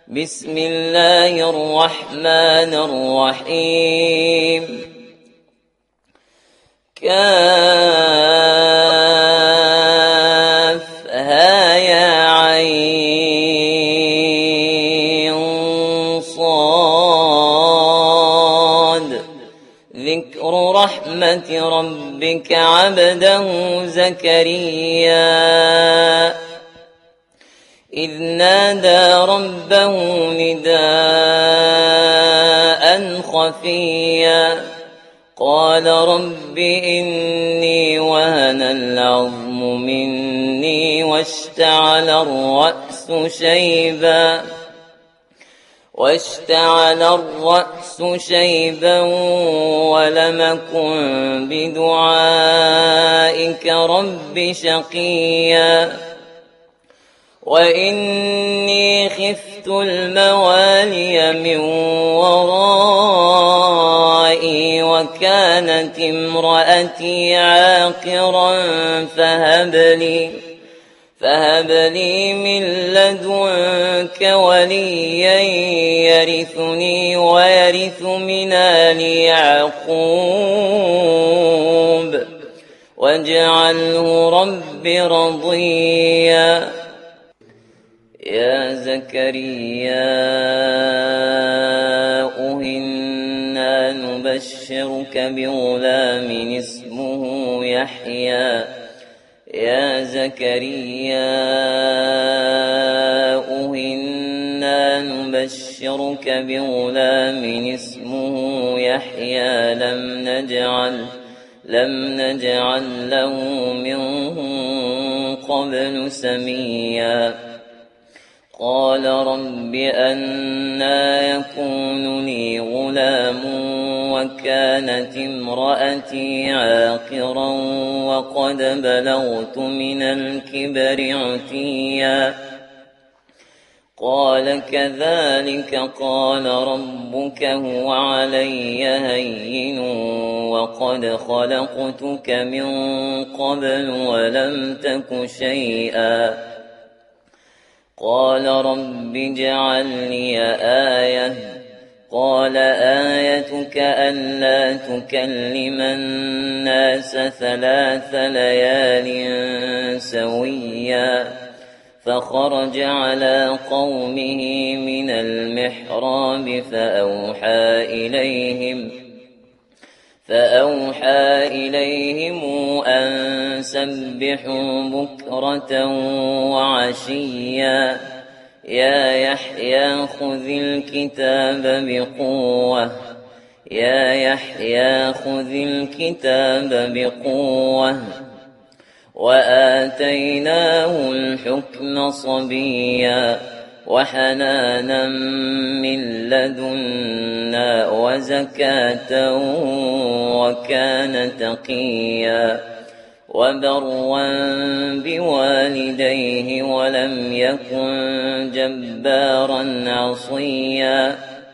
بسم الله الرحمن الرحيم كافها يا عين صاد ذكر رحمة ربك عبده زكريا إذ نادى ربه نداء خفيا قال رب إني وهن العظم مني واشتعل الرأس شيبا ولم أكن بدعائك رب شقيا وإني خفت الموالي من ورائي وكانت امرأتي عاقرا فهب لي من لدنك وليا يرثني ويرث من آل يعقوب واجعله رب رضيا يا زكريا إنا نبشرك بغلام اسمه يحيى يا زكريا إنا نبشرك بغلام اسمه يحيى لم نجعل له من قبل سميا قال رب أنى يكون لي غلام وكانت امرأتي عاقرا وقد بلغت من الكبر عتيا قال كذلك قال ربك هو علي هين وقد خلقتك من قبل ولم تك شيئا قال رب اجعل لي آية قال آيتك ألا تكلم الناس 3 ليال سويا فخرج على قومه من المحراب فأوحى إليهم أن سبحوا بكرة وعشيا يا يحيى خذ الكتاب بقوة وآتيناه الحكم صبيا وحنانا من لدنا وزكاة وكان تقيا وبرا بوالديه ولم يكن جبارا عصيا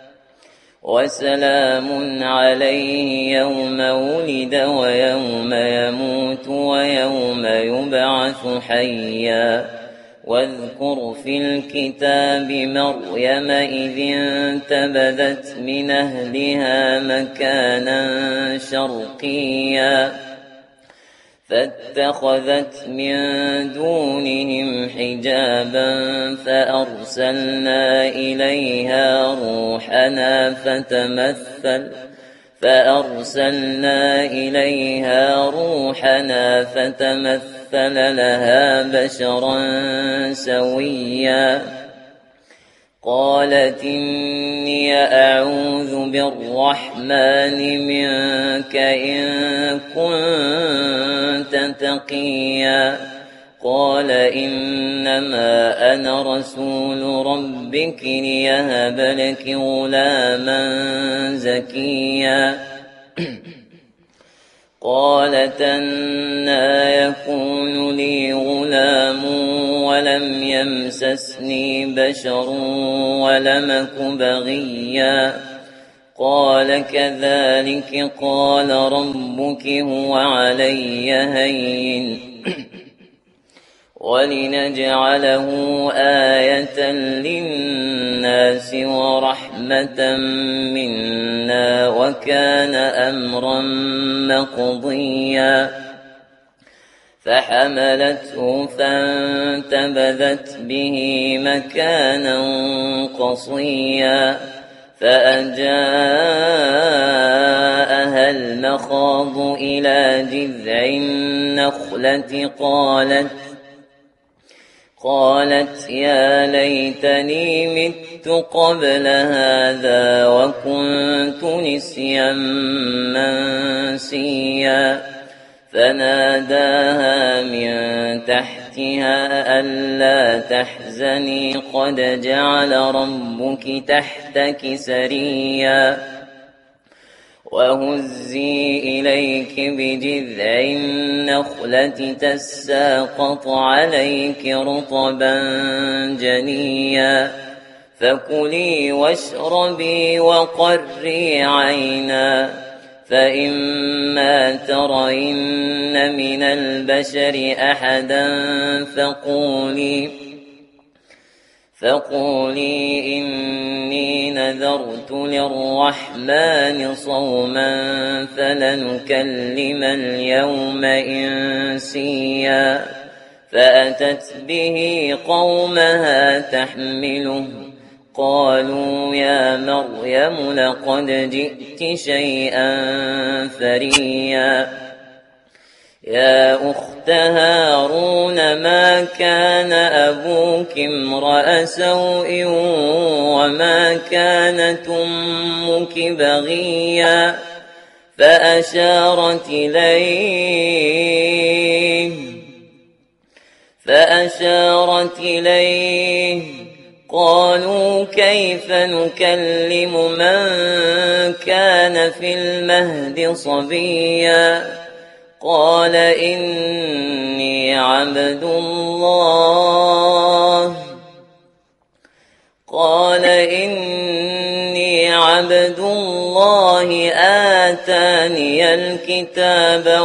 وسلام عليه يوم ولد ويوم يموت ويوم يبعث حيا واذكر في الكتاب مريم إذ انتبذت من أهلها مكانا شرقيا فاتخذت من دونهم حجابا فأرسلنا إليها روحنا فتمثل لها بشرا سويا قالت إني أعوذ بالرحمن منك إن كنت تقيا قال إنما أنا رسول ربك ليهب لك غلاما زكيا قالت أنى يكون لي غلام ولم يمسسني بشر ولم أك بغيا قال كذلك قال ربك هو علي هين ولنجعله آية للناس ورحمة منا وكان أمرا مقضيا فحملته فانتبذت به مكانا قصيا فأجاءها المخاض إلى جذع النخلة قالت يا ليتني مت قبل هذا وكنت نسيا منسيا فناداها من تحتها ألا تحزني قد جعل ربك تحتك سريا وهزي إليك بجذع النخلة تساقط عليك رطبا جنيا فكلي واشربي وقري عينا فإما ترين من البشر أحدا فقولي إني نذرت للرحمن صوما فلنكلم اليوم إنسيا فأتت به قومها تحمله قالوا يا مريم لقد جئت شيئا فريا يا أخت هارون ما كان أبوك امرأ سوء وما كانت أمك بغيا فأشارت إليه قالوا كيف نكلم من كان في المهد صبيا قال إني عبد الله آتاني الكتاب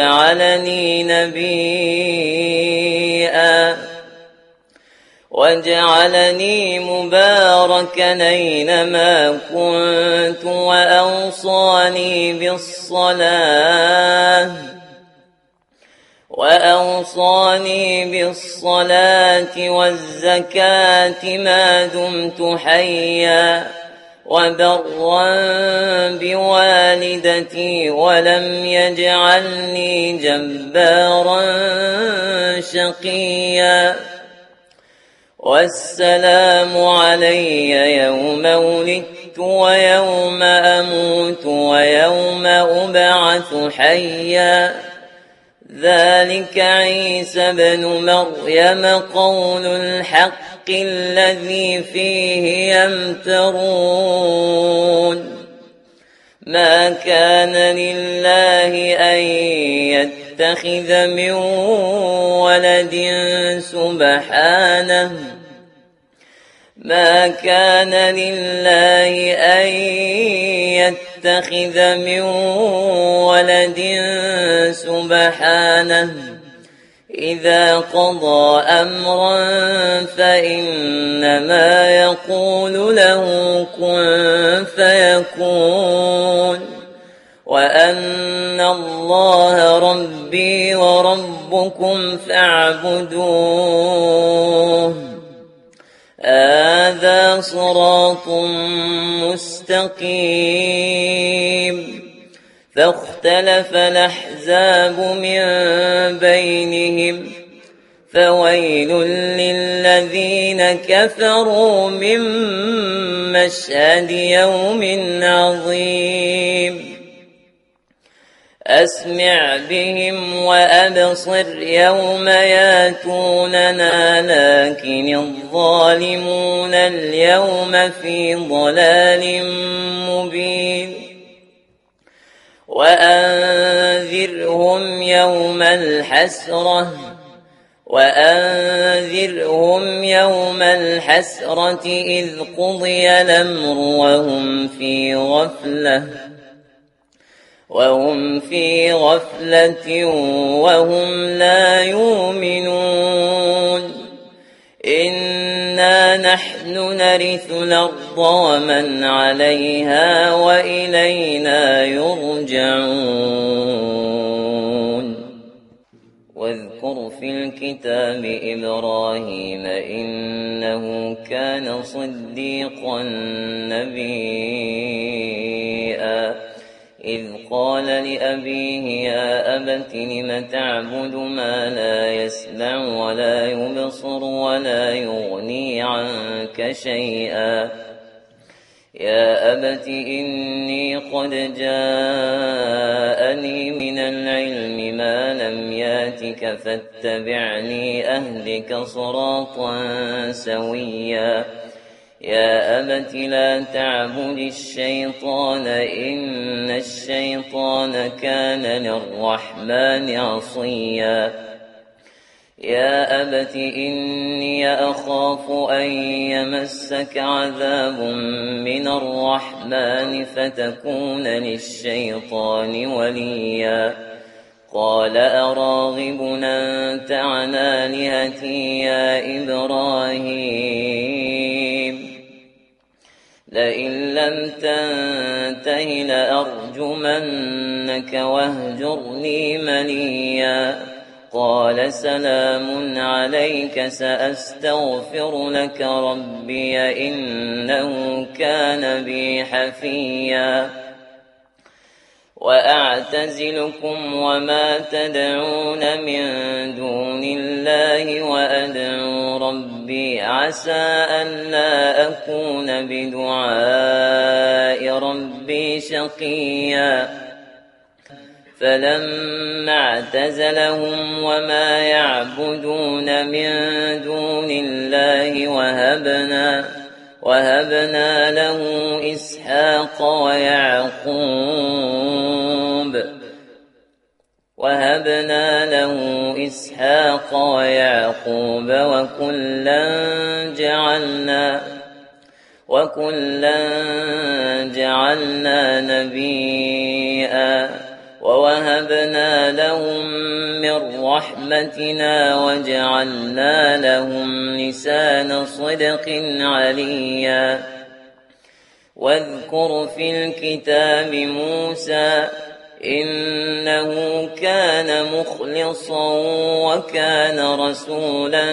وجعلني مباركا أينما كنت وأوصاني بالصلاة والزكاة ما دمت حيا وبرا بوالدتي ولم يجعلني جبارا شقيا والسلام علي يوم ولدت ويوم أموت ويوم أبعث حيا ذلك عيسى بن مريم قول الحق الذي فيه يمترون ما كان لله أن يتخذ من ولد سبحانه إذا قضى أمرا فإنما يقول له كن فيكون وأن الله ربي وربكم فاعبدوه هذا صراط مستقيم فاختلف الأحزاب من بينهم فويل للذين كفروا من مشهد يوم عظيم أسمع بهم وأبصر يوم ياتوننا لكن الظالمون اليوم في ضلال مبين وأنذرهم يوم الحسرة إذ قضي الأمر وهم في غفلة وهم لا يؤمنون إنا إنا نحن نرث الأرض ومن عليها وإلينا يرجعون واذكر في الكتاب إبراهيم إنه كان صديقا نبيا إذ قال لأبيه يا أبت لم تعبد ما لا يسمع ولا يبصر ولا يغني عنك شيئا يا أبت إني قد جاءني من العلم ما لم ياتك فاتبعني أهدك صراطا سويا يا أبت لا تعبد الشيطان إن الشيطان كان للرحمن عصيا يا أبت إني أخاف أن يمسك عذاب من الرحمن فتكون للشيطان وليا قال أراغب أنت عن آلهتي يا إبراهيم لئن لم تنته لأرجمنك واهجرني مليا قال سلام عليك سأستغفر لك ربي إنه كان بي حفيا وأعتزلكم وما تدعون من دون الله وأدعو ربي عسى ألا أكون بدعاء ربي شقيا فلما اعتزلهم وما يعبدون من دون الله وهبنا له إسحاق ويعقوب وكلا جعلنا نبيا ووهبنا لهم من رحمتنا وجعلنا لهم لسان صدق عليا واذكر في الكتاب موسى إنه كان مخلصا وكان رسولا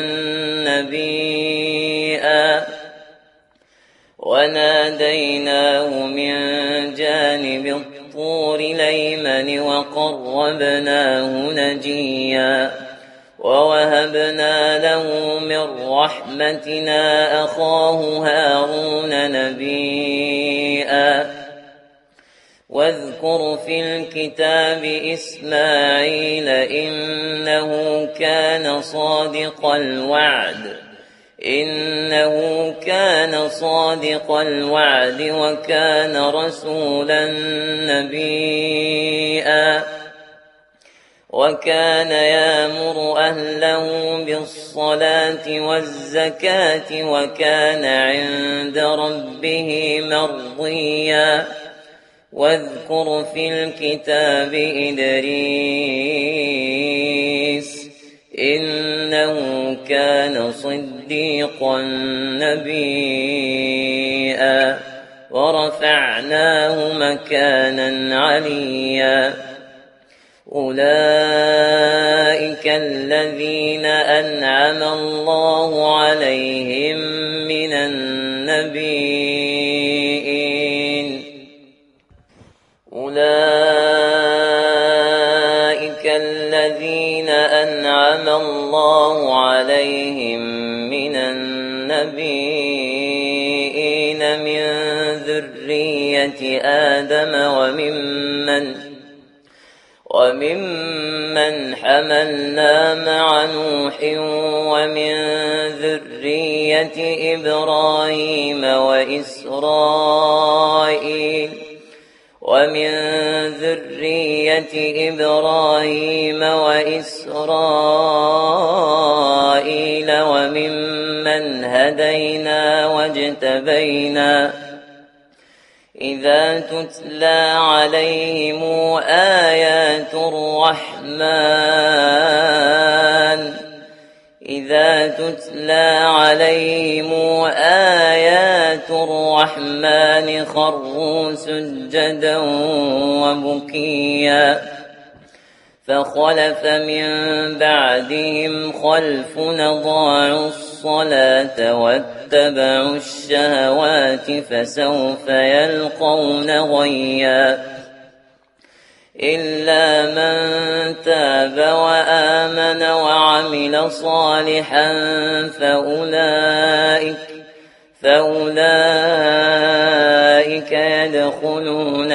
نبيا وناديناه من جانب الطور الأيمن وقربناه نجيا ووهبنا له من رحمتنا أخاه هارون نبيا واذكر في الكتاب إسماعيل إنه كان صادق الوعد وكان رسولا نبيا وكان يأمر أهله بالصلاة والزكاة وكان عند ربه مرضيا واذكر في الكتاب إدريس إنه كان صديقا نبيا ورفعناه مكانا عليا أولئك الذين أنعم الله عليهم من النبيين من ذرية آدم وممن حملنا مع نوح ومن ذرية إبراهيم وإسرائيل وممن هدينا واجتبينا إذا تتلى عليهم آيات الرحمن إذا تتلى عليهم آيات الرحمن خروا سجدا وبكيا فخلف من بعدهم خلف أضاعوا الصلاة واتبعوا الشهوات فسوف يلقون غيا إلا من تاب وآمن وعمل صالحا فأولئك يدخلون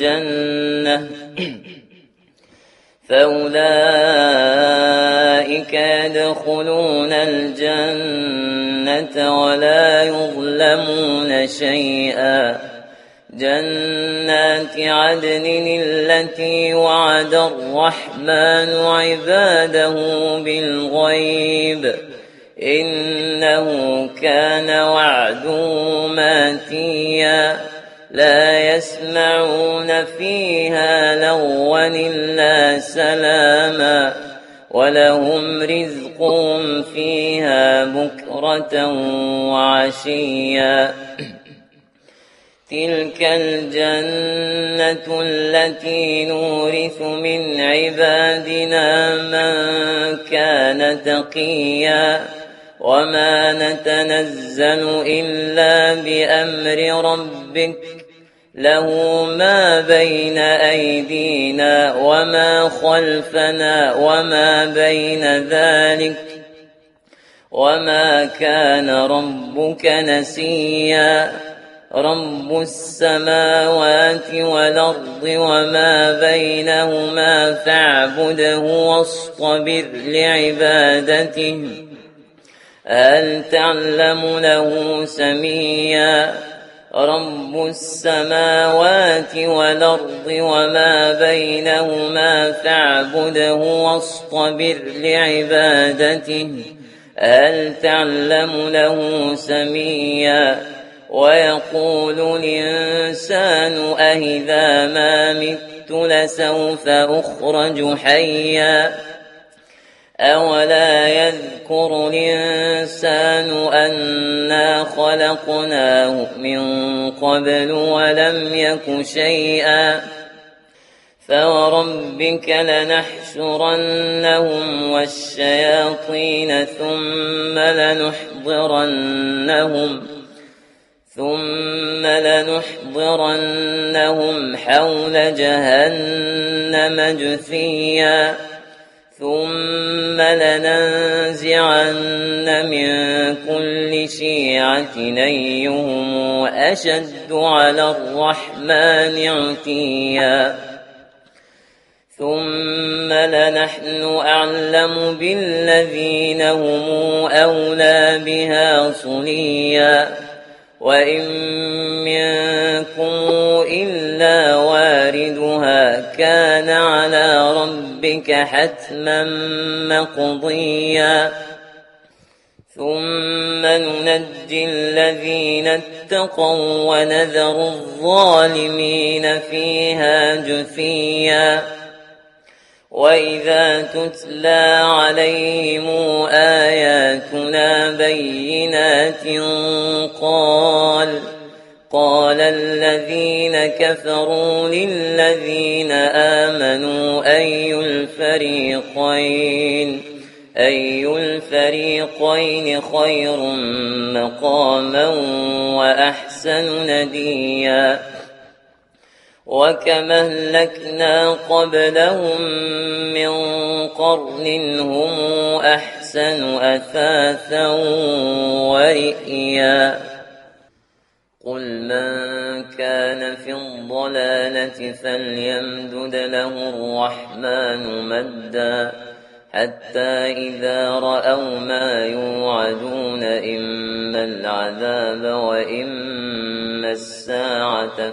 الجنة ولا يظلمون شيئا جنات عدن التي وعد الرحمن عباده بالغيب إنه كان وعده ماتيا لا يسمعون فيها لغوا إلا سلاما ولهم رزقهم فيها بكرة وعشيا تلك الجنة التي نورث من عبادنا من كان تقيا وما نتنزل إلا بأمر ربك له ما بين أيدينا وما خلفنا وما بين ذلك وما كان ربك نسيا رب السماوات والأرض وما بينهما فاعبده واصطبر لعبادته هل تعلم له سميا رب السماوات والأرض وما بينهما فاعبده واصطبر لعبادته هل تعلم له سميا ويقول الإنسان أإذا ما مت لسوف أخرج حيا أولا يذكر الإنسان أنا خلقناه من قبل ولم يك شيئا فوربك لنحشرنهم والشياطين ثم لنحضرنهم حول جهنم جثيا ثم لننزعن من كل شيعة أيهم أشد على الرحمن عتيا ثم لنحن أعلم بالذين هم أولى بها صليا وإن منكم إلا واردها كان على ربك حتما مقضيا ثم ننجي الذين اتقوا ونذر الظالمين فيها جثيا وإذا تتلى عليهم آياتنا بينات قال الذين كفروا للذين آمنوا أي الفريقين خير مقاما وأحسن نديا وكم أهلكنا قبلهم من قرن هم أحسن أثاثا ورئيا قل من كان في الضلالة فليمدد له الرحمن مدا حتى إذا رأوا ما يوعدون إما العذاب وإما الساعة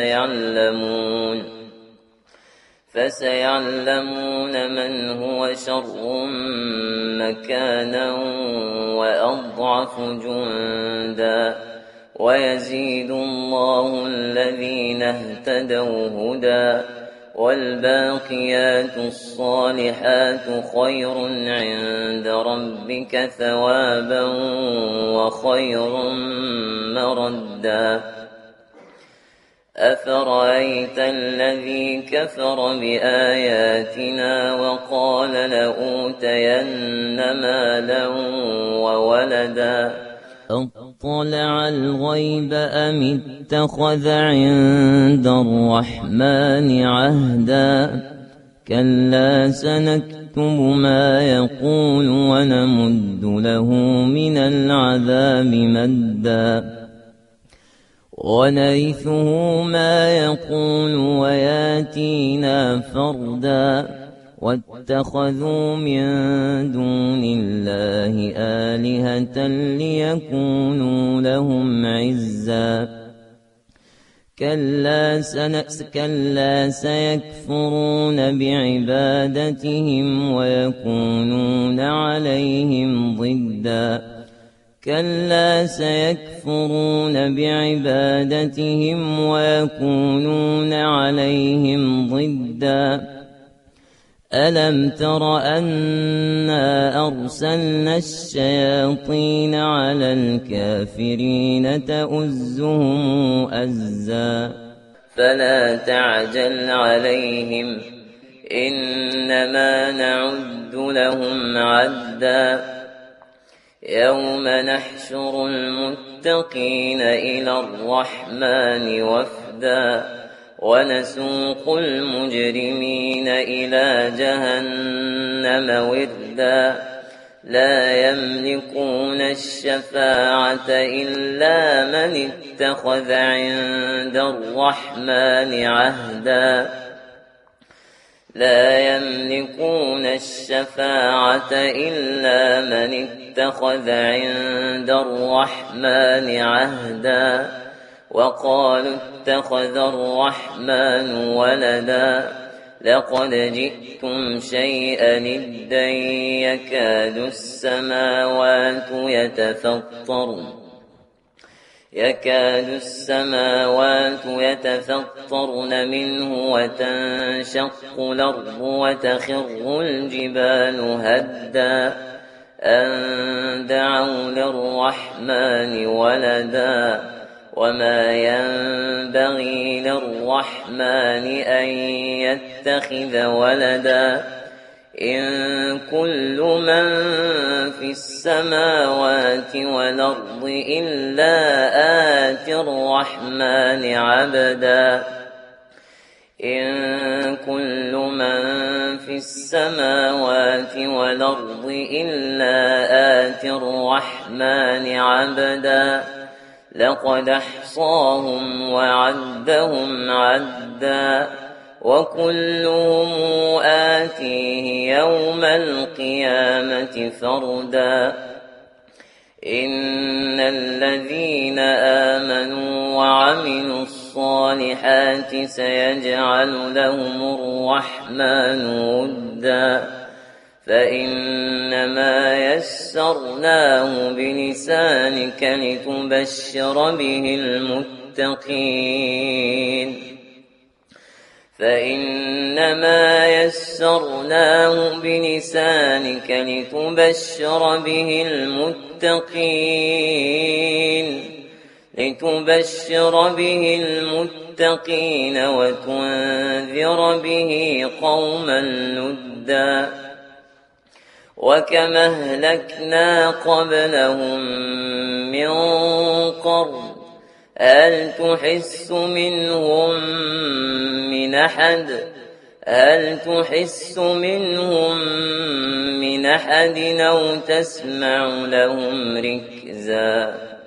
فسيعلمون من هو شر مكانا وأضعف جندا ويزيد الله الذين اهتدوا هدى والباقيات الصالحات خير عند ربك ثوابا وخير مردا أفرأيت الذي كفر بآياتنا وقال لأوتين مالا وولدا أطلع الغيب أم اتخذ عند الرحمن عهدا كلا سنكتب ما يقول ونمد له من العذاب مدا ونرثه ما يقول وياتينا فردا واتخذوا من دون الله آلهة ليكونوا لهم عزا كلا سيكفرون بعبادتهم ويكونون عليهم ضدا كلا سيكفرون بعبادتهم ويكونون عليهم ضدا ألم تر أنا أرسلنا الشياطين على الكافرين تؤزهم أزا فلا تعجل عليهم إنما نعد لهم عدا يوم نحشر المتقين إلى الرحمن وفدا ونسوق المجرمين إلى جهنم وردا لا يملكون الشفاعة إلا من اتخذ عند الرحمن عهدا لا يملكون الشفاعة إلا من اتخذ عند الرحمن عهدا وقالوا اتخذ الرحمن ولدا لقد جئتم شيئا إدا يكاد السماوات يتفطرن منه وتنشق الأرض وتخر الجبال هدا أن دعوا للرحمن ولدا وما ينبغي للرحمن أن يتخذ ولدا إن كل من في السماوات والأرض إلا آتي الرحمن عبدا إن كل من في السماوات والأرض إلا آتي الرحمن عبدا لقد أحصاهم وعدهم عدا وكلهم آتيه يوم القيامة فردا إن الذين آمنوا وعملوا الصالحات سيجعل لهم الرحمن ودا فإنما يسرناه بلسانك لتبشر به المتقين فإنما يسرناه بلسانك لتبشر به المتقين وتنذر به قوما لدا وكم أهلكنا قبلهم من قرن هل تحس منهم من أحد أو تسمع لهم ركزا